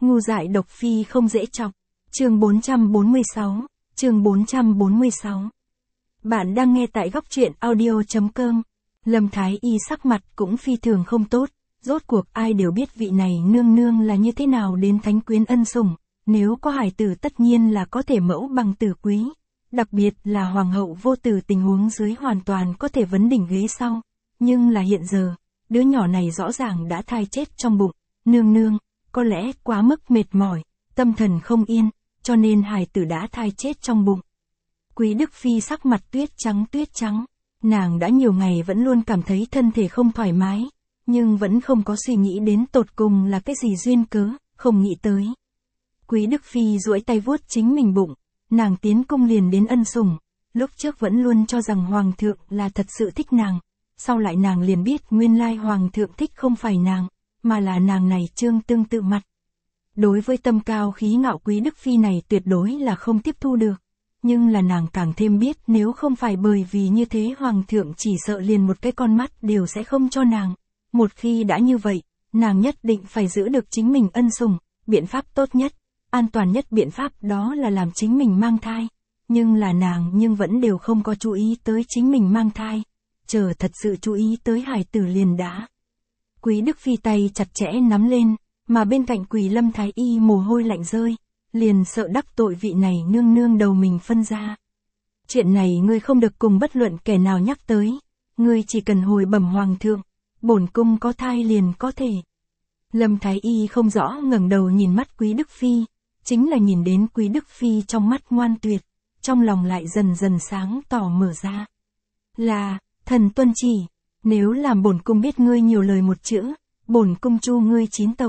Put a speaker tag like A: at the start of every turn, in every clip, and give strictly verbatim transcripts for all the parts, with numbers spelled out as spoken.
A: Ngu dại độc phi không dễ chọc. Chương bốn trăm bốn mươi sáu, chương bốn trăm bốn mươi sáu. Bạn đang nghe tại góc truyện audio.com. Lâm Thái Y sắc mặt cũng phi thường không tốt, rốt cuộc ai đều biết vị này nương nương là như thế nào đến thánh quyến ân sủng, nếu có hài tử tất nhiên là có thể mẫu bằng tử quý, đặc biệt là hoàng hậu vô tử tình huống dưới hoàn toàn có thể vấn đỉnh ghế sau, nhưng là hiện giờ, đứa nhỏ này rõ ràng đã thai chết trong bụng, nương nương, có lẽ quá mức mệt mỏi, tâm thần không yên, cho nên hài tử đã thai chết trong bụng. Quý Đức Phi sắc mặt tuyết trắng tuyết trắng, nàng đã nhiều ngày vẫn luôn cảm thấy thân thể không thoải mái, nhưng vẫn không có suy nghĩ đến tột cùng là cái gì duyên cớ, không nghĩ tới. Quý Đức Phi duỗi tay vuốt chính mình bụng, nàng tiến cung liền đến ân sủng, lúc trước vẫn luôn cho rằng hoàng thượng là thật sự thích nàng, sau lại nàng liền biết nguyên lai hoàng thượng thích không phải nàng, mà là nàng này trương tương tự mặt. Đối với tâm cao khí ngạo Quý Đức Phi này tuyệt đối là không tiếp thu được, nhưng là nàng càng thêm biết nếu không phải bởi vì như thế hoàng thượng chỉ sợ liền một cái con mắt đều sẽ không cho nàng. Một khi đã như vậy, nàng nhất định phải giữ được chính mình ân sủng, biện pháp tốt nhất, an toàn nhất biện pháp đó là làm chính mình mang thai. Nhưng là nàng nhưng vẫn đều không có chú ý tới chính mình mang thai, chờ thật sự chú ý tới hài tử liền đã. Quý Đức Phi tay chặt chẽ nắm lên, mà bên cạnh Quỳ Lâm Thái Y mồ hôi lạnh rơi, liền sợ đắc tội vị này nương nương đầu mình phân ra. Chuyện này ngươi không được cùng bất luận kẻ nào nhắc tới, ngươi chỉ cần hồi bẩm hoàng thượng, bổn cung có thai liền có thể. Lâm Thái Y không rõ ngẩng đầu nhìn mắt Quý Đức Phi, chính là nhìn đến Quý Đức Phi trong mắt ngoan tuyệt, trong lòng lại dần dần sáng tỏ mở ra. Là, thần tuân chỉ, nếu làm bổn cung biết ngươi nhiều lời một chữ, bổn cung chu ngươi chín tộc.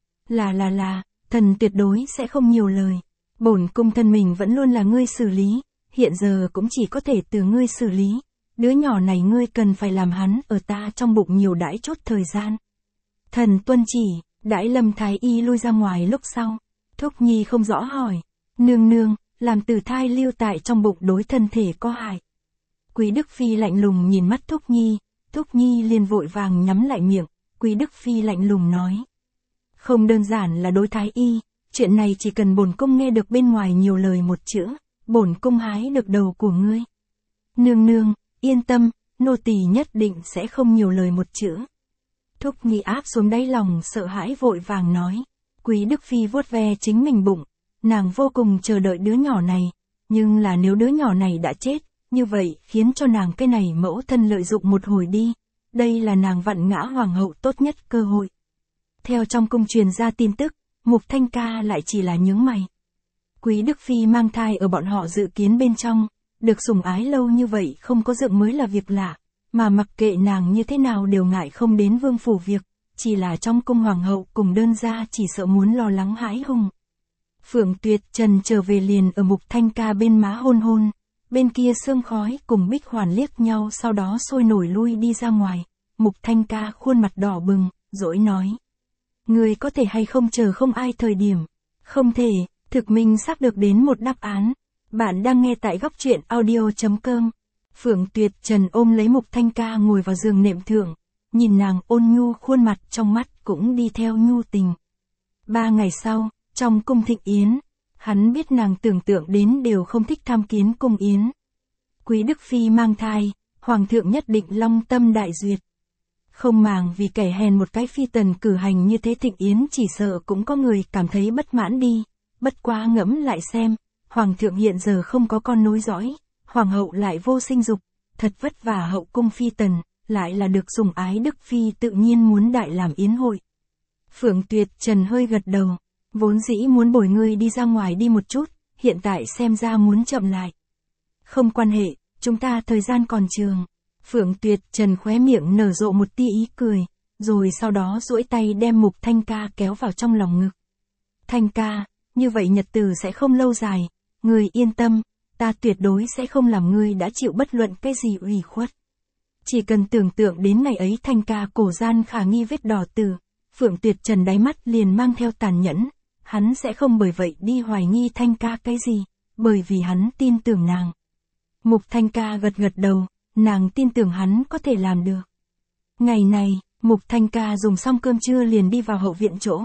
A: Là là là, thần tuyệt đối sẽ không nhiều lời, bổn cung thân mình vẫn luôn là ngươi xử lý, hiện giờ cũng chỉ có thể từ ngươi xử lý, đứa nhỏ này ngươi cần phải làm hắn ở ta trong bụng nhiều đãi chốt thời gian. Thần tuân chỉ, đãi Lâm Thái Y lui ra ngoài lúc sau, Thúc Nhi không rõ hỏi, nương nương, làm tử thai lưu tại trong bụng đối thân thể có hại. Quý Đức Phi lạnh lùng nhìn mắt Thúc Nhi, Thúc Nhi liền vội vàng nhắm lại miệng, Quý Đức Phi lạnh lùng nói. Không đơn giản là đối Thái Y, chuyện này chỉ cần bổn cung nghe được bên ngoài nhiều lời một chữ, bổn cung hái được đầu của ngươi. Nương nương, yên tâm, nô tỳ nhất định sẽ không nhiều lời một chữ. Thúc Nhi áp xuống đáy lòng sợ hãi vội vàng nói. Quý Đức Phi vuốt ve chính mình bụng, nàng vô cùng chờ đợi đứa nhỏ này, nhưng là nếu đứa nhỏ này đã chết, như vậy khiến cho nàng cái này mẫu thân lợi dụng một hồi đi, đây là nàng vặn ngã hoàng hậu tốt nhất cơ hội. Theo trong cung truyền ra tin tức, Mục Thanh Ca lại chỉ là nhướng mày. Quý Đức Phi mang thai ở bọn họ dự kiến bên trong, được sủng ái lâu như vậy không có dựng mới là việc lạ, mà mặc kệ nàng như thế nào đều ngại không đến vương phủ việc, chỉ là trong cung hoàng hậu cùng đơn gia chỉ sợ muốn lo lắng hãi hùng. Phượng Tuyệt Trần trở về liền ở Mục Thanh Ca bên má hôn hôn, bên kia sương khói cùng Bích Hoàn liếc nhau sau đó sôi nổi lui đi ra ngoài, Mục Thanh Ca khuôn mặt đỏ bừng, dỗi nói. Người có thể hay không chờ không ai thời điểm, không thể, thực minh xác được đến một đáp án. Bạn đang nghe tại góc truyện audio.com. Phượng Tuyệt Trần ôm lấy Mục Thanh Ca ngồi vào giường nệm thượng, nhìn nàng ôn nhu khuôn mặt trong mắt cũng đi theo nhu tình. Ba ngày sau, trong cung thịnh yến, hắn biết nàng tưởng tượng đến đều không thích tham kiến cung yến. Quý Đức Phi mang thai, hoàng thượng nhất định long tâm đại duyệt. Không màng vì kẻ hèn một cái phi tần cử hành như thế thịnh yến chỉ sợ cũng có người cảm thấy bất mãn đi, bất quá ngẫm lại xem, hoàng thượng hiện giờ không có con nối dõi, hoàng hậu lại vô sinh dục, thật vất vả hậu cung phi tần, lại là được sủng ái Đức Phi tự nhiên muốn đại làm yến hội. Phượng Tuyệt Trần hơi gật đầu, vốn dĩ muốn bồi ngươi đi ra ngoài đi một chút, hiện tại xem ra muốn chậm lại. Không quan hệ, chúng ta thời gian còn trường. Phượng Tuyệt Trần khóe miệng nở rộ một tia ý cười, rồi sau đó duỗi tay đem Mục Thanh Ca kéo vào trong lòng ngực. Thanh Ca, như vậy nhật tử sẽ không lâu dài, ngươi yên tâm, ta tuyệt đối sẽ không làm ngươi đã chịu bất luận cái gì ủy khuất. Chỉ cần tưởng tượng đến ngày ấy Thanh Ca cổ gian khả nghi vết đỏ tử, Phượng Tuyệt Trần đáy mắt liền mang theo tàn nhẫn, hắn sẽ không bởi vậy đi hoài nghi Thanh Ca cái gì, bởi vì hắn tin tưởng nàng. Mục Thanh Ca gật gật đầu, nàng tin tưởng hắn có thể làm được. Ngày này, Mục Thanh Ca dùng xong cơm trưa liền đi vào hậu viện chỗ,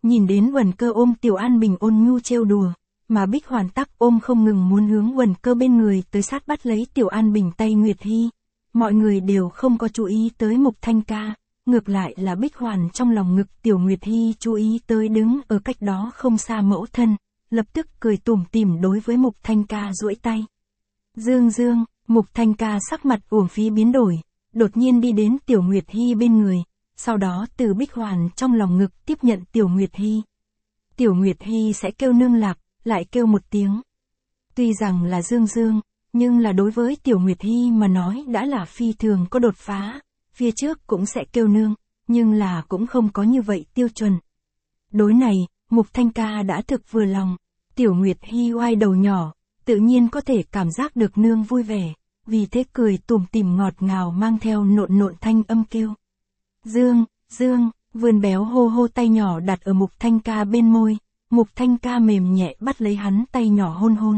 A: Nhìn đến Uẩn Cơ ôm Tiểu An Bình ôn nhu trêu đùa, mà Bích Hoàn tắc ôm không ngừng muốn hướng Uẩn Cơ bên người tới sát bắt lấy Tiểu An Bình tay Nguyệt Hy. Mọi người đều không có chú ý tới Mục Thanh Ca, ngược lại là Bích Hoàn trong lòng ngực Tiểu Nguyệt Hy chú ý tới đứng ở cách đó không xa mẫu thân, lập tức cười tủm tỉm đối với Mục Thanh Ca duỗi tay. Dương Dương, Mục Thanh Ca sắc mặt uổng phí biến đổi, đột nhiên đi đến Tiểu Nguyệt Hy bên người, sau đó từ Bích Hoàn trong lòng ngực tiếp nhận Tiểu Nguyệt Hy. Tiểu Nguyệt Hy sẽ kêu nương lạc, lại kêu một tiếng. Tuy rằng là Dương Dương, nhưng là đối với Tiểu Nguyệt Hy mà nói đã là phi thường có đột phá, phía trước cũng sẽ kêu nương, nhưng là cũng không có như vậy tiêu chuẩn. Đối này, Mục Thanh Ca đã thực vừa lòng, Tiểu Nguyệt Hy oai đầu nhỏ, tự nhiên có thể cảm giác được nương vui vẻ, vì thế cười tủm tỉm ngọt ngào mang theo nộn nộn thanh âm kêu. Dương, Dương, vươn béo hô hô tay nhỏ đặt ở Mục Thanh Ca bên môi, Mục Thanh Ca mềm nhẹ bắt lấy hắn tay nhỏ hôn hôn.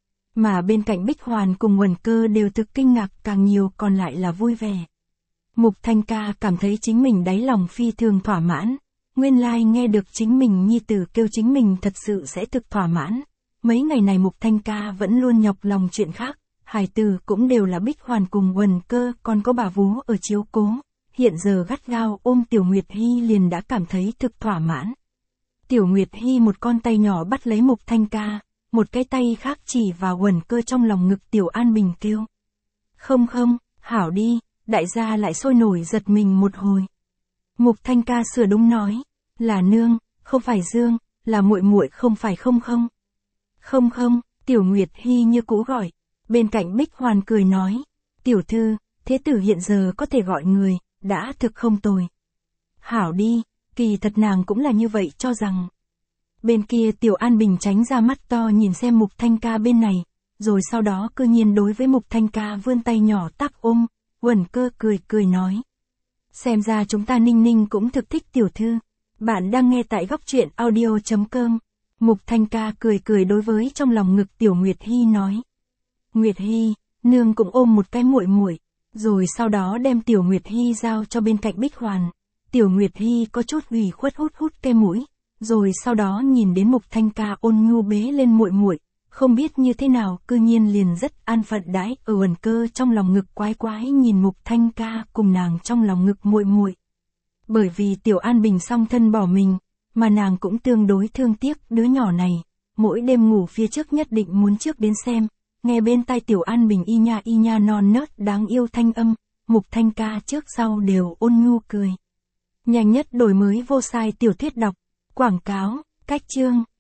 A: Mà bên cạnh Bích Hoàn cùng Uẩn Cơ đều thực kinh ngạc càng nhiều còn lại là vui vẻ. Mục Thanh Ca cảm thấy chính mình đáy lòng phi thường thỏa mãn, nguyên lai nghe được chính mình nhi tử kêu chính mình thật sự sẽ thực thỏa mãn. Mấy ngày này Mục Thanh Ca vẫn luôn nhọc lòng chuyện khác, hài tử cũng đều là Bích Hoàn cùng Uẩn Cơ còn có bà vú ở chiếu cố, hiện giờ gắt gao ôm Tiểu Nguyệt Hy liền đã cảm thấy thực thỏa mãn. Tiểu Nguyệt Hy một con tay nhỏ bắt lấy Mục Thanh Ca, một cái tay khác chỉ vào Uẩn Cơ trong lòng ngực Tiểu An Bình kêu. Không không, hảo đi, đại gia lại sôi nổi giật mình một hồi. Mục Thanh Ca sửa đúng nói, là nương, không phải Dương, là muội muội không phải không không. Không không, Tiểu Nguyệt Hy như cũ gọi, bên cạnh Bích Hoàn cười nói, tiểu thư, thế tử hiện giờ có thể gọi người, đã thực không tồi. Hảo đi, kỳ thật nàng cũng là như vậy cho rằng. Bên kia Tiểu An Bình tránh ra mắt to nhìn xem Mục Thanh Ca bên này, rồi sau đó cư nhiên đối với Mục Thanh Ca vươn tay nhỏ tác ôm, Uẩn Cơ cười cười nói. Xem ra chúng ta Ninh Ninh cũng thực thích tiểu thư. Bạn đang nghe tại góc truyện audio chấm com. Mục Thanh Ca cười cười đối với trong lòng ngực Tiểu Nguyệt Hy nói. Nguyệt Hy, nương cũng ôm một cái muội muội, rồi sau đó đem Tiểu Nguyệt Hy giao cho bên cạnh Bích Hoàn. Tiểu Nguyệt Hy có chút ủy khuất hút hút cái mũi, rồi sau đó nhìn đến Mục Thanh Ca ôn nhu bế lên muội muội, không biết như thế nào cư nhiên liền rất an phận đãi ở Uẩn Cơ trong lòng ngực quái quái nhìn Mục Thanh Ca cùng nàng trong lòng ngực muội muội. Bởi vì Tiểu An Bình song thân bỏ mình, mà nàng cũng tương đối thương tiếc đứa nhỏ này, mỗi đêm ngủ phía trước nhất định muốn trước đến xem, nghe bên tai Tiểu An Bình y nha y nha non nớt đáng yêu thanh âm, Mục Thanh Ca trước sau đều ôn nhu cười. Nhanh nhất đổi mới vô sai tiểu thuyết đọc, quảng cáo, cách chương.